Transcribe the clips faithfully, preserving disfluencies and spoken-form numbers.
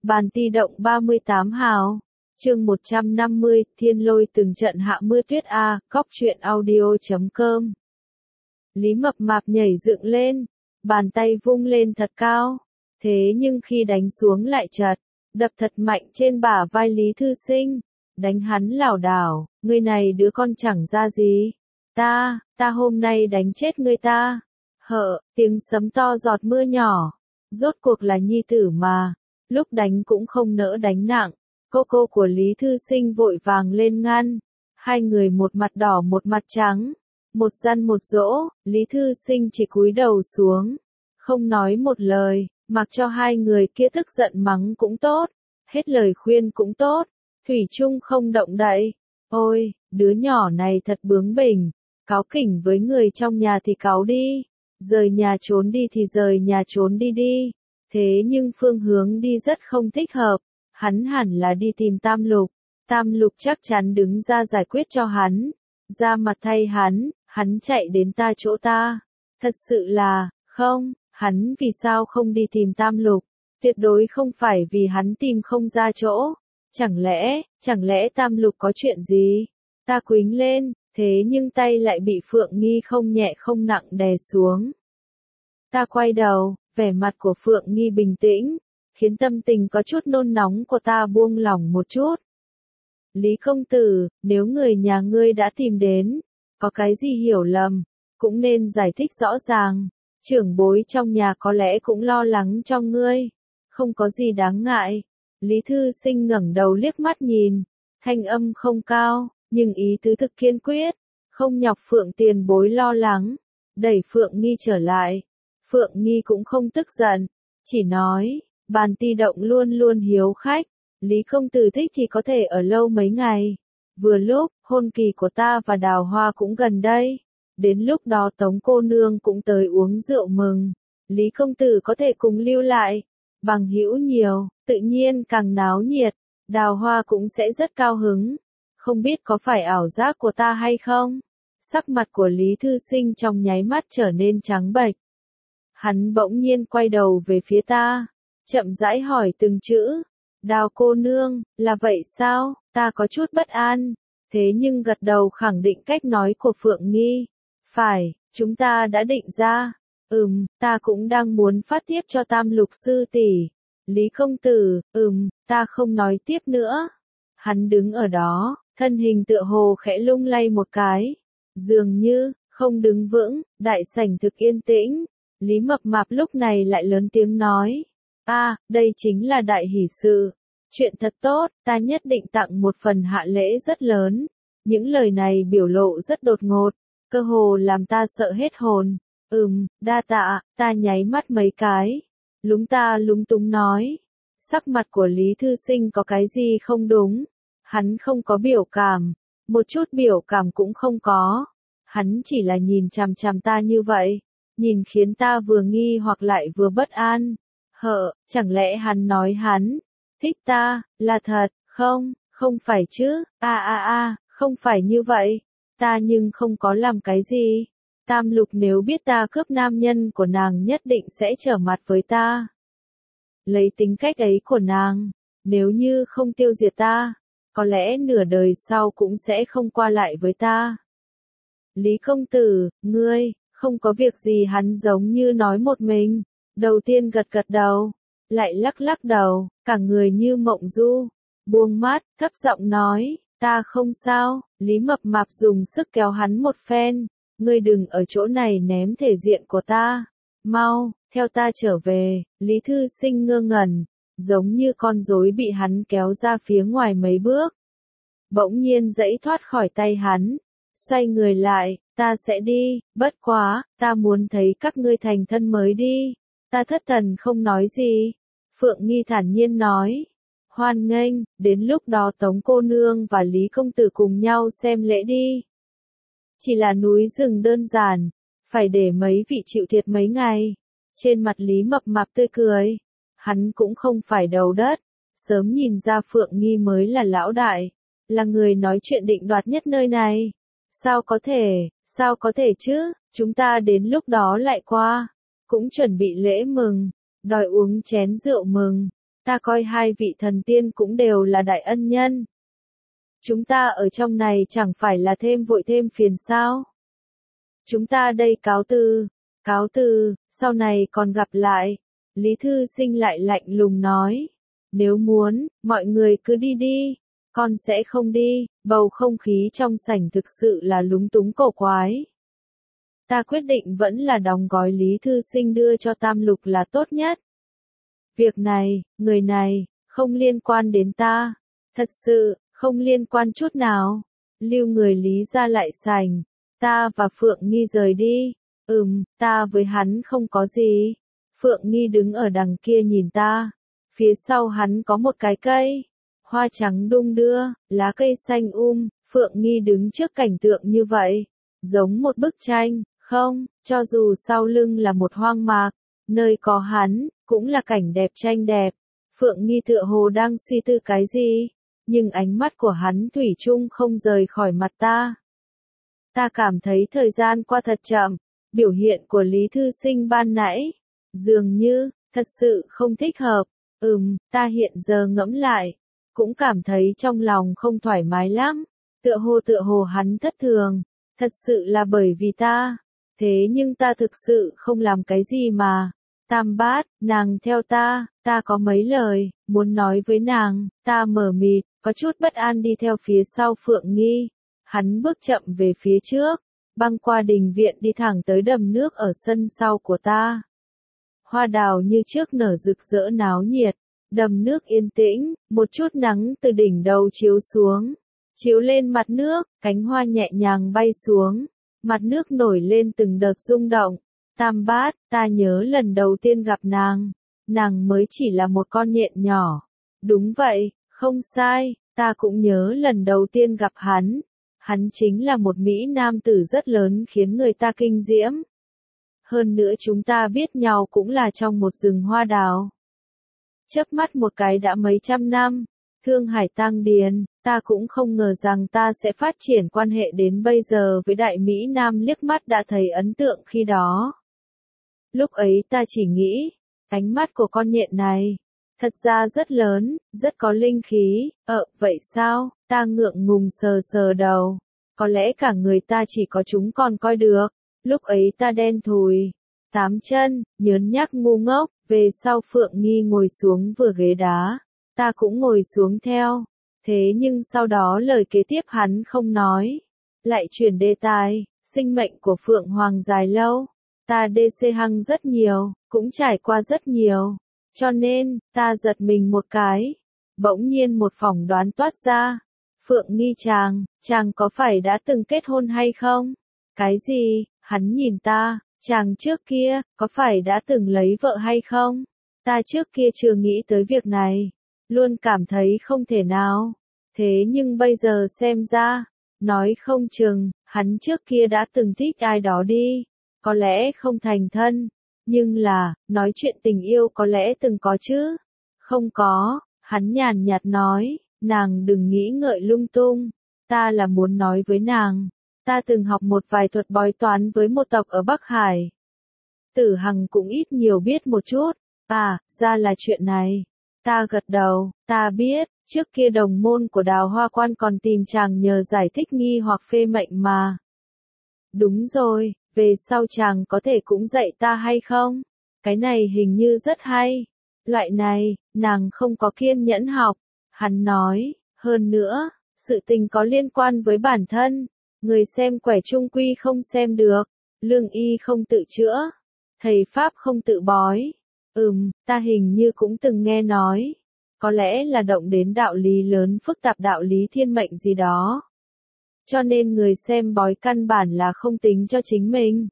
Bàn ti động ba mươi tám hào. Chương một trăm năm mươi, Thiên Lôi từng trận hạ mưa tuyết a, cóc truyện audio chấm com. Lý Mập Mạp nhảy dựng lên, bàn tay vung lên thật cao, thế nhưng khi đánh xuống lại chật, đập thật mạnh trên bả vai Lý Thư Sinh, đánh hắn lảo đảo, ngươi này đứa con chẳng ra gì, ta, ta hôm nay đánh chết ngươi ta. Hợ, tiếng sấm to giọt mưa nhỏ, rốt cuộc là nhi tử mà, lúc đánh cũng không nỡ đánh nặng. Cô cô của Lý Thư Sinh vội vàng lên ngăn, hai người một mặt đỏ một mặt trắng, một gian một dỗ, Lý Thư Sinh chỉ cúi đầu xuống, không nói một lời, mặc cho hai người kia tức giận mắng cũng tốt, hết lời khuyên cũng tốt, thủy chung không động đậy. Ôi, đứa nhỏ này thật bướng bỉnh, cáu kỉnh với người trong nhà thì cáu đi, rời nhà trốn đi thì rời nhà trốn đi đi, thế nhưng phương hướng đi rất không thích hợp. Hắn hẳn là đi tìm Tam Lục, Tam Lục chắc chắn đứng ra giải quyết cho hắn, ra mặt thay hắn, hắn chạy đến ta chỗ ta. Thật sự là, không, hắn vì sao không đi tìm Tam Lục, tuyệt đối không phải vì hắn tìm không ra chỗ. Chẳng lẽ, chẳng lẽ Tam Lục có chuyện gì? Ta quýnh lên, thế nhưng tay lại bị Phượng Nghi không nhẹ không nặng đè xuống. Ta quay đầu, vẻ mặt của Phượng Nghi bình tĩnh, khiến tâm tình có chút nôn nóng của ta buông lỏng một chút. Lý công tử, nếu người nhà ngươi đã tìm đến, có cái gì hiểu lầm, cũng nên giải thích rõ ràng, trưởng bối trong nhà có lẽ cũng lo lắng cho ngươi, không có gì đáng ngại. Lý Thư Sinh ngẩng đầu liếc mắt nhìn, thanh âm không cao, nhưng ý tứ thực kiên quyết, không nhọc Phượng tiền bối lo lắng, đẩy Phượng Nghi trở lại. Phượng Nghi cũng không tức giận, chỉ nói, Bàn ti động luôn luôn hiếu khách, Lý công tử thích thì có thể ở lâu mấy ngày. Vừa lúc, hôn kỳ của ta và Đào Hoa cũng gần đây. Đến lúc đó Tống cô nương cũng tới uống rượu mừng. Lý công tử có thể cùng lưu lại. Bằng hữu nhiều, tự nhiên càng náo nhiệt. Đào Hoa cũng sẽ rất cao hứng. Không biết có phải ảo giác của ta hay không? Sắc mặt của Lý Thư Sinh trong nháy mắt trở nên trắng bệch. Hắn bỗng nhiên quay đầu về phía ta. Chậm rãi hỏi từng chữ, Đào cô nương, là vậy sao? Ta có chút bất an, thế nhưng gật đầu khẳng định cách nói của Phượng Nghi. Phải, chúng ta đã định ra. Ừm, ta cũng đang muốn phát tiếp cho Tam Lục sư tỷ. Lý công tử, ừm, ta không nói tiếp nữa. Hắn đứng ở đó, thân hình tựa hồ khẽ lung lay một cái. Dường như, không đứng vững, đại sảnh thực yên tĩnh. Lý Mập Mạp lúc này lại lớn tiếng nói. A, à, đây chính là đại hỷ sự. Chuyện thật tốt, ta nhất định tặng một phần hạ lễ rất lớn. Những lời này biểu lộ rất đột ngột, cơ hồ làm ta sợ hết hồn. Ừm, đa tạ, ta nháy mắt mấy cái. Lúng ta lúng túng nói. Sắc mặt của Lý Thư Sinh có cái gì không đúng. Hắn không có biểu cảm, một chút biểu cảm cũng không có. Hắn chỉ là nhìn chằm chằm ta như vậy, nhìn khiến ta vừa nghi hoặc lại vừa bất an. Hợ, chẳng lẽ hắn nói hắn thích ta, là thật, không, không phải chứ, a a a, không phải như vậy, ta nhưng không có làm cái gì. Tam Lục nếu biết ta cướp nam nhân của nàng nhất định sẽ trở mặt với ta. Lấy tính cách ấy của nàng, nếu như không tiêu diệt ta, có lẽ nửa đời sau cũng sẽ không qua lại với ta. Lý công tử, ngươi, không có việc gì. Hắn giống như nói một mình. Đầu tiên gật gật đầu, lại lắc lắc đầu, cả người như mộng du, buông mắt, thấp giọng nói, ta không sao. Lý Mập Mạp dùng sức kéo hắn một phen, ngươi đừng ở chỗ này ném thể diện của ta, mau, theo ta trở về. Lý Thư Sinh ngơ ngẩn, giống như con rối bị hắn kéo ra phía ngoài mấy bước. Bỗng nhiên giãy thoát khỏi tay hắn, xoay người lại, ta sẽ đi, bất quá, ta muốn thấy các ngươi thành thân mới đi. Ta thất thần không nói gì. Phượng Nghi thản nhiên nói. Hoan nghênh, đến lúc đó Tống cô nương và Lý công tử cùng nhau xem lễ đi. Chỉ là núi rừng đơn giản, phải để mấy vị chịu thiệt mấy ngày. Trên mặt Lý Mập Mạp tươi cười. Hắn cũng không phải đầu đất, sớm nhìn ra Phượng Nghi mới là lão đại, là người nói chuyện định đoạt nhất nơi này. Sao có thể, sao có thể chứ, chúng ta đến lúc đó lại qua. Cũng chuẩn bị lễ mừng, đòi uống chén rượu mừng. Ta coi hai vị thần tiên cũng đều là đại ân nhân. Chúng ta ở trong này chẳng phải là thêm vội thêm phiền sao? Chúng ta đây cáo từ, cáo từ, sau này còn gặp lại. Lý Thư Sinh lại lạnh lùng nói. Nếu muốn, mọi người cứ đi đi, con sẽ không đi. Bầu không khí trong sảnh thực sự là lúng túng cổ quái. Ta quyết định vẫn là đóng gói Lý Thư Sinh đưa cho Tam Lục là tốt nhất. Việc này, người này, không liên quan đến ta. Thật sự, không liên quan chút nào. Lưu người Lý ra lại sành. Ta và Phượng Nghi rời đi. Ừm, ta với hắn không có gì. Phượng Nghi đứng ở đằng kia nhìn ta. Phía sau hắn có một cái cây. Hoa trắng đung đưa, lá cây xanh um. Phượng Nghi đứng trước cảnh tượng như vậy. Giống một bức tranh, không, cho dù sau lưng là một hoang mạc. Nơi có hắn, cũng là cảnh đẹp tranh đẹp. Phượng Nghi tựa hồ đang suy tư cái gì. Nhưng ánh mắt của hắn thủy chung không rời khỏi mặt ta. Ta cảm thấy thời gian qua thật chậm. Biểu hiện của Lý Thư Sinh ban nãy, dường như, thật sự không thích hợp. Ừm, ta hiện giờ ngẫm lại, cũng cảm thấy trong lòng không thoải mái lắm. Tựa hồ tựa hồ hắn thất thường, thật sự là bởi vì ta. Thế nhưng ta thực sự không làm cái gì mà. Tam Bát, nàng theo ta, ta có mấy lời, muốn nói với nàng. Ta mở mịt, có chút bất an đi theo phía sau Phượng Nghi. Hắn bước chậm về phía trước, băng qua đình viện đi thẳng tới đầm nước ở sân sau của ta. Hoa đào như trước nở rực rỡ náo nhiệt, đầm nước yên tĩnh, một chút nắng từ đỉnh đầu chiếu xuống, chiếu lên mặt nước, cánh hoa nhẹ nhàng bay xuống, mặt nước nổi lên từng đợt rung động. Tam Bát, ta nhớ lần đầu tiên gặp nàng, nàng mới chỉ là một con nhện nhỏ. Đúng vậy, không sai, ta cũng nhớ lần đầu tiên gặp hắn. Hắn chính là một Mỹ nam tử rất lớn khiến người ta kinh diễm. Hơn nữa chúng ta biết nhau cũng là trong một rừng hoa đào. Chớp mắt một cái đã mấy trăm năm. Thương Hải Tăng Điền, ta cũng không ngờ rằng ta sẽ phát triển quan hệ đến bây giờ với đại Mỹ Nam, liếc mắt đã thấy ấn tượng khi đó. Lúc ấy ta chỉ nghĩ, ánh mắt của con nhện này, thật ra rất lớn, rất có linh khí. Ờ, vậy sao? Ta ngượng ngùng sờ sờ đầu. Có lẽ cả người ta chỉ có chúng còn coi được. Lúc ấy ta đen thùi, tám chân, nhớn nhác ngu ngốc. Về sau Phượng Nghi ngồi xuống vừa ghế đá, ta cũng ngồi xuống theo. Thế nhưng sau đó lời kế tiếp hắn không nói, lại chuyển đề tài. Sinh mệnh của Phượng Hoàng dài lâu, ta đê xê hăng rất nhiều, cũng trải qua rất nhiều. Cho nên, ta giật mình một cái. Bỗng nhiên một phỏng đoán toát ra. Phượng Nghi chàng, chàng có phải đã từng kết hôn hay không? Cái gì? Hắn nhìn ta, chàng trước kia, có phải đã từng lấy vợ hay không? Ta trước kia chưa nghĩ tới việc này, luôn cảm thấy không thể nào. Thế nhưng bây giờ xem ra, nói không chừng, hắn trước kia đã từng thích ai đó đi. Có lẽ không thành thân, nhưng là, nói chuyện tình yêu có lẽ từng có chứ? Không có, hắn nhàn nhạt nói, nàng đừng nghĩ ngợi lung tung. Ta là muốn nói với nàng, ta từng học một vài thuật bói toán với một tộc ở Bắc Hải. Tử Hằng cũng ít nhiều biết một chút. À, ra là chuyện này. Ta gật đầu, ta biết, trước kia đồng môn của Đào Hoa Quan còn tìm chàng nhờ giải thích nghi hoặc phê mệnh mà. Đúng rồi, về sau chàng có thể cũng dạy ta hay không? Cái này hình như rất hay. Loại này, nàng không có kiên nhẫn học. Hắn nói, hơn nữa, sự tình có liên quan với bản thân. Người xem quẻ trung quy không xem được. Lương y không tự chữa. Thầy Pháp không tự bói. Ừm, ta hình như cũng từng nghe nói. Có lẽ là động đến đạo lý lớn phức tạp, đạo lý thiên mệnh gì đó. Cho nên người xem bói căn bản là không tính cho chính mình.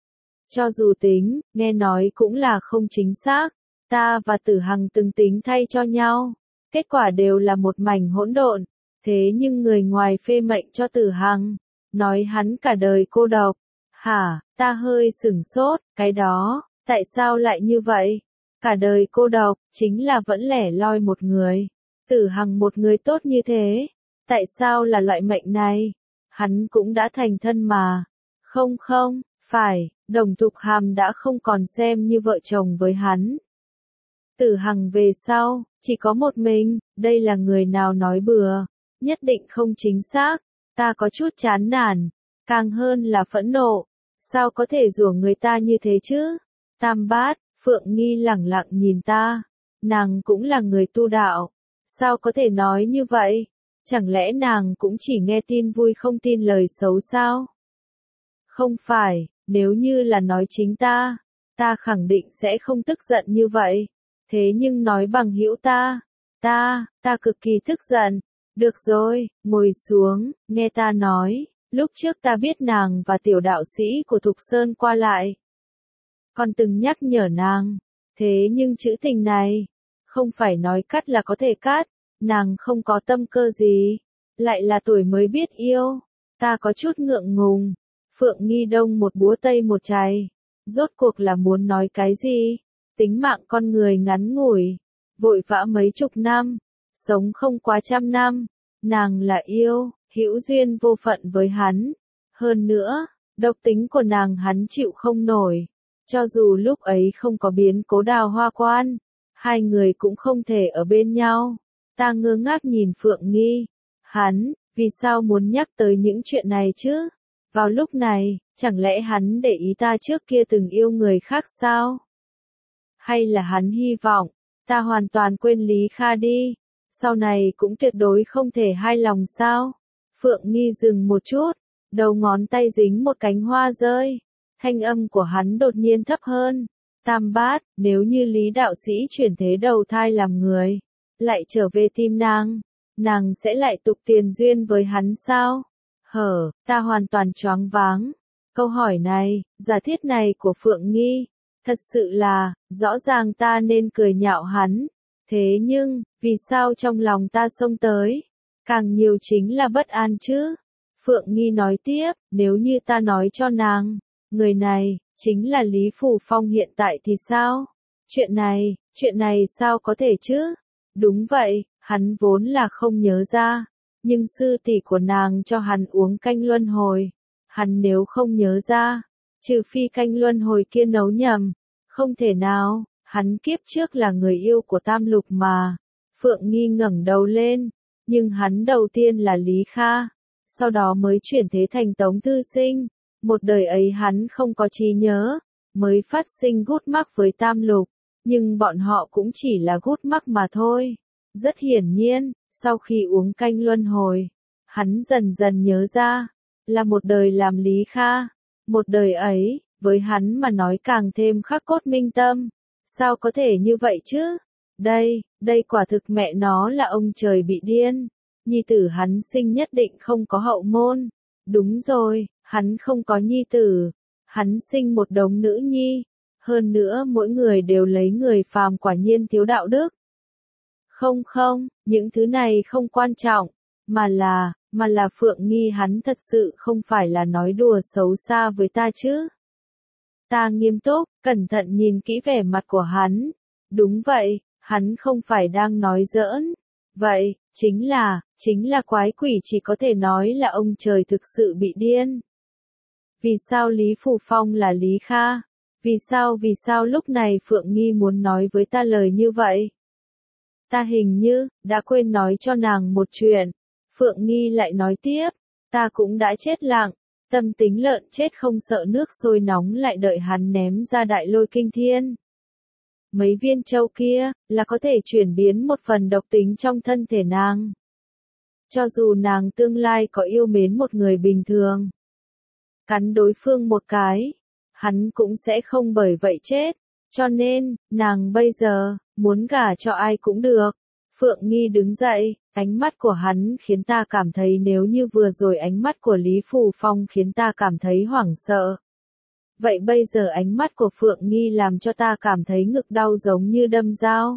Cho dù tính, nghe nói cũng là không chính xác. Ta và Tử Hằng từng tính thay cho nhau. Kết quả đều là một mảnh hỗn độn. Thế nhưng người ngoài phê mệnh cho Tử Hằng, nói hắn cả đời cô độc. Hả, ta hơi sửng sốt, cái đó, tại sao lại như vậy? Cả đời cô độc, chính là vẫn lẻ loi một người. Tử Hằng một người tốt như thế, tại sao là loại mệnh này? Hắn cũng đã thành thân mà. Không không, phải, Đồng Thục Hàm đã không còn xem như vợ chồng với hắn. Tử Hằng về sau, Chỉ có một mình, đây là người nào nói bừa, nhất định không chính xác. Ta có chút chán nản, càng hơn là phẫn nộ. Sao có thể rủa người ta như thế chứ? Tam bát, Phượng Nghi lẳng lặng nhìn ta. Nàng cũng là người tu đạo. Sao có thể nói như vậy? Chẳng lẽ nàng cũng chỉ nghe tin vui không tin lời xấu sao? Không phải, nếu như là nói chính ta, ta khẳng định sẽ không tức giận như vậy. Thế nhưng nói bằng hữu ta, ta, ta cực kỳ tức giận. Được rồi, ngồi xuống, nghe ta nói, lúc trước ta biết nàng và tiểu đạo sĩ của Thục Sơn qua lại. Còn từng nhắc nhở nàng, thế nhưng chữ tình này, không phải nói cắt là có thể cắt, nàng không có tâm cơ gì, lại là tuổi mới biết yêu, ta có chút ngượng ngùng. Phượng Nghi Đông một búa tây một chày, rốt cuộc là muốn nói cái gì? Tính mạng con người ngắn ngủi, vội vã mấy chục năm, sống không quá trăm năm, nàng là yêu, hữu duyên vô phận với hắn. Hơn nữa, độc tính của nàng hắn chịu không nổi, cho dù lúc ấy không có biến cố Đào Hoa Quan, hai người cũng không thể ở bên nhau. Ta ngơ ngác nhìn Phượng Nghi, hắn, vì sao muốn nhắc tới những chuyện này chứ? Vào lúc này, chẳng lẽ hắn để ý ta trước kia từng yêu người khác sao? Hay là hắn hy vọng, ta hoàn toàn quên Lý Kha đi, sau này cũng tuyệt đối không thể hai lòng sao? Phượng Nghi dừng một chút, đầu ngón tay dính một cánh hoa rơi, thanh âm của hắn đột nhiên thấp hơn. Tam bát, nếu như Lý đạo sĩ chuyển thế đầu thai làm người, lại trở về tìm nàng, nàng sẽ lại tục tiền duyên với hắn sao? Hở, ta hoàn toàn choáng váng. Câu hỏi này, giả thiết này của Phượng Nghi, thật sự là, rõ ràng ta nên cười nhạo hắn. Thế nhưng, vì sao trong lòng ta xông tới, càng nhiều chính là bất an chứ? Phượng Nghi nói tiếp, nếu như ta nói cho nàng, người này, chính là Lý Phủ Phong hiện tại thì sao? Chuyện này, chuyện này sao có thể chứ? Đúng vậy, hắn vốn là không nhớ ra, nhưng sư tỷ của nàng cho hắn uống canh luân hồi. Hắn nếu không nhớ ra, trừ phi canh luân hồi kia nấu nhầm, không thể nào, hắn kiếp trước là người yêu của Tam Lục mà. Phượng Nghi ngẩng đầu lên, nhưng hắn đầu tiên là Lý Kha, sau đó mới chuyển thế thành Tống Thư Sinh. Một đời ấy hắn không có trí nhớ, mới phát sinh gút mắc với Tam Lục, nhưng bọn họ cũng chỉ là gút mắc mà thôi. Rất hiển nhiên, sau khi uống canh luân hồi, hắn dần dần nhớ ra, là một đời làm Lý Kha, một đời ấy, với hắn mà nói càng thêm khắc cốt minh tâm. Sao có thể như vậy chứ? Đây, đây quả thực mẹ nó là ông trời bị điên. Nhi tử hắn sinh nhất định không có hậu môn. Đúng rồi, hắn không có nhi tử. Hắn sinh một đống nữ nhi. Hơn nữa mỗi người đều lấy người phàm, quả nhiên thiếu đạo đức. Không không, những thứ này không quan trọng. Mà là, mà là Phượng Nghi hắn thật sự không phải là nói đùa xấu xa với ta chứ. Ta nghiêm túc, cẩn thận nhìn kỹ vẻ mặt của hắn. Đúng vậy, hắn không phải đang nói giỡn. Vậy, chính là, chính là quái quỷ, chỉ có thể nói là ông trời thực sự bị điên. Vì sao Lý Phủ Phong là Lý Kha? Vì sao vì sao lúc này Phượng Nghi muốn nói với ta lời như vậy? Ta hình như, đã quên nói cho nàng một chuyện. Phượng Nghi lại nói tiếp, ta cũng đã chết lặng. Tâm tính lợn chết không sợ nước sôi nóng lại đợi hắn ném ra đại lôi kinh thiên. Mấy viên châu kia, là có thể chuyển biến một phần độc tính trong thân thể nàng. Cho dù nàng tương lai có yêu mến một người bình thường, cắn đối phương một cái, hắn cũng sẽ không bởi vậy chết. Cho nên, nàng bây giờ, muốn gả cho ai cũng được. Phượng Nghi đứng dậy, ánh mắt của hắn khiến ta cảm thấy nếu như vừa rồi ánh mắt của Lý Phủ Phong khiến ta cảm thấy hoảng sợ. Vậy bây giờ ánh mắt của Phượng Nghi làm cho ta cảm thấy ngực đau giống như đâm dao.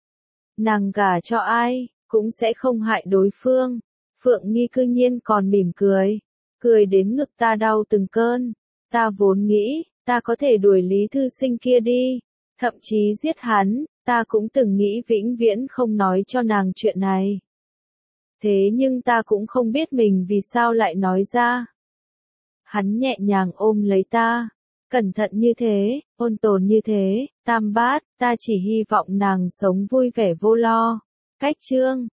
Nàng gả cho ai, cũng sẽ không hại đối phương. Phượng Nghi cư nhiên còn mỉm cười, cười đến ngực ta đau từng cơn. Ta vốn nghĩ, ta có thể đuổi Lý Thư Sinh kia đi, thậm chí giết hắn, ta cũng từng nghĩ vĩnh viễn không nói cho nàng chuyện này. Thế nhưng ta cũng không biết mình vì sao lại nói ra. Hắn nhẹ nhàng ôm lấy ta, Cẩn thận như thế, ôn tồn như thế, Tam Bát, ta chỉ hy vọng nàng sống vui vẻ vô lo. Cách chương